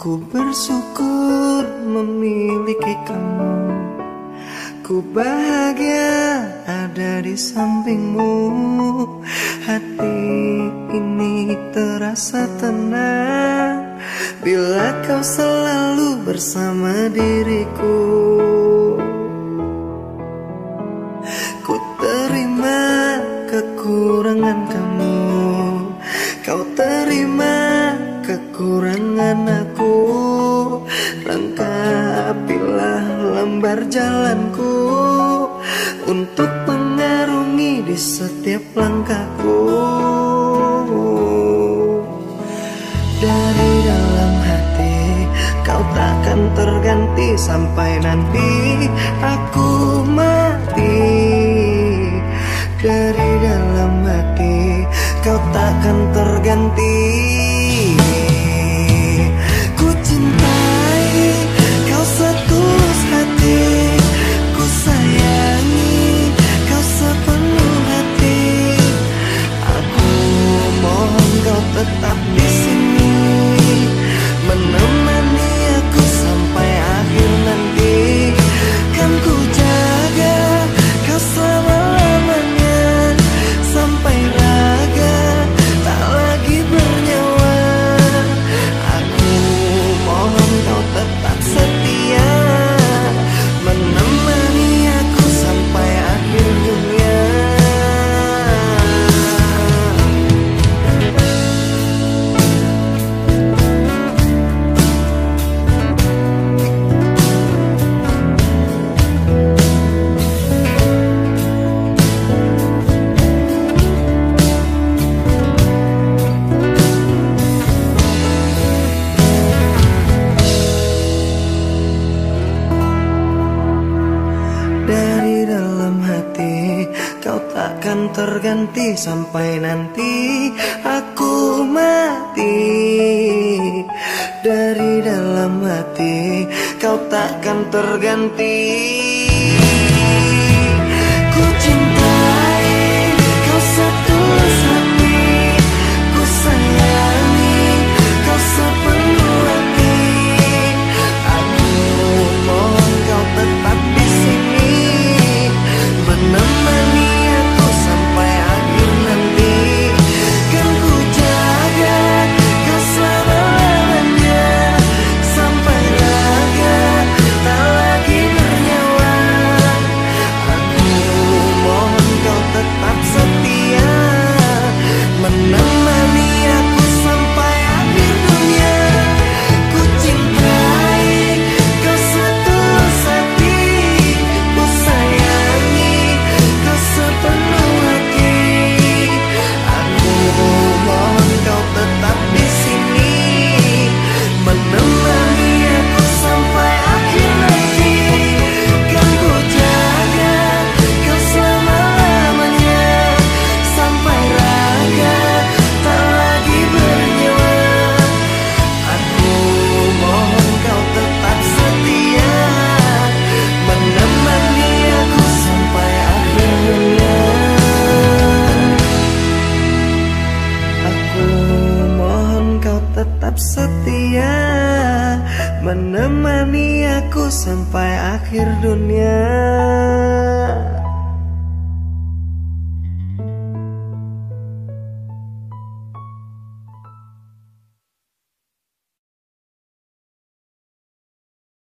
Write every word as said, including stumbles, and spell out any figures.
Ku bersyukur memiliki kamu. Ku bahagia ada di sampingmu. Hati ini terasa tenang bila kau selalu bersama diriku. Ku terima kekurangan kamu, kau terima kekurangan aku. Lengkapilah lembar jalanku untuk mengarungi di setiap langkahku. Dari dalam hati kau takkan terganti sampai nanti aku mati. Dari dalam hati kau takkan terganti. Ku cintai kau setulus hati, ku sayangi kau sepenuh hati. Aku mohon kau tetap di sini, menemani aku sampai akhir nanti. Kan ku jaga kau selama-lamanya sampai raga tak lagi bernyawa. Aku mohon kau tetap setia, menemani aku sampai akhir dunia. Dari dalam hati kau takkan terganti sampai nanti aku mati. Dari dalam hati kau takkan terganti. Ku cintai kau setulus hati, ku sayangi kau sepenuh hati. Aku mohon kau tetap di sini, menemani aku sampai akhir nanti. Kan ku jaga kau selama-lamanya sampai raga tak lagi bernyawa. Aku mohon kau tetap setia, menemani aku sampai akhir dunia. Ku cintai kau setulus hati, ku sayangi kau sepenuh hati. Aku mohon kau tetap di sini, menemani aku sampai akhir nanti. Kan ku jaga kau selama-lamanya sampai raga tak lagi bernyawa. Aku mohon kau tetap setia, menemani aku sampai akhir dunia. Aku mohon kau tetap setia, menemani aku sampai akhir dunia.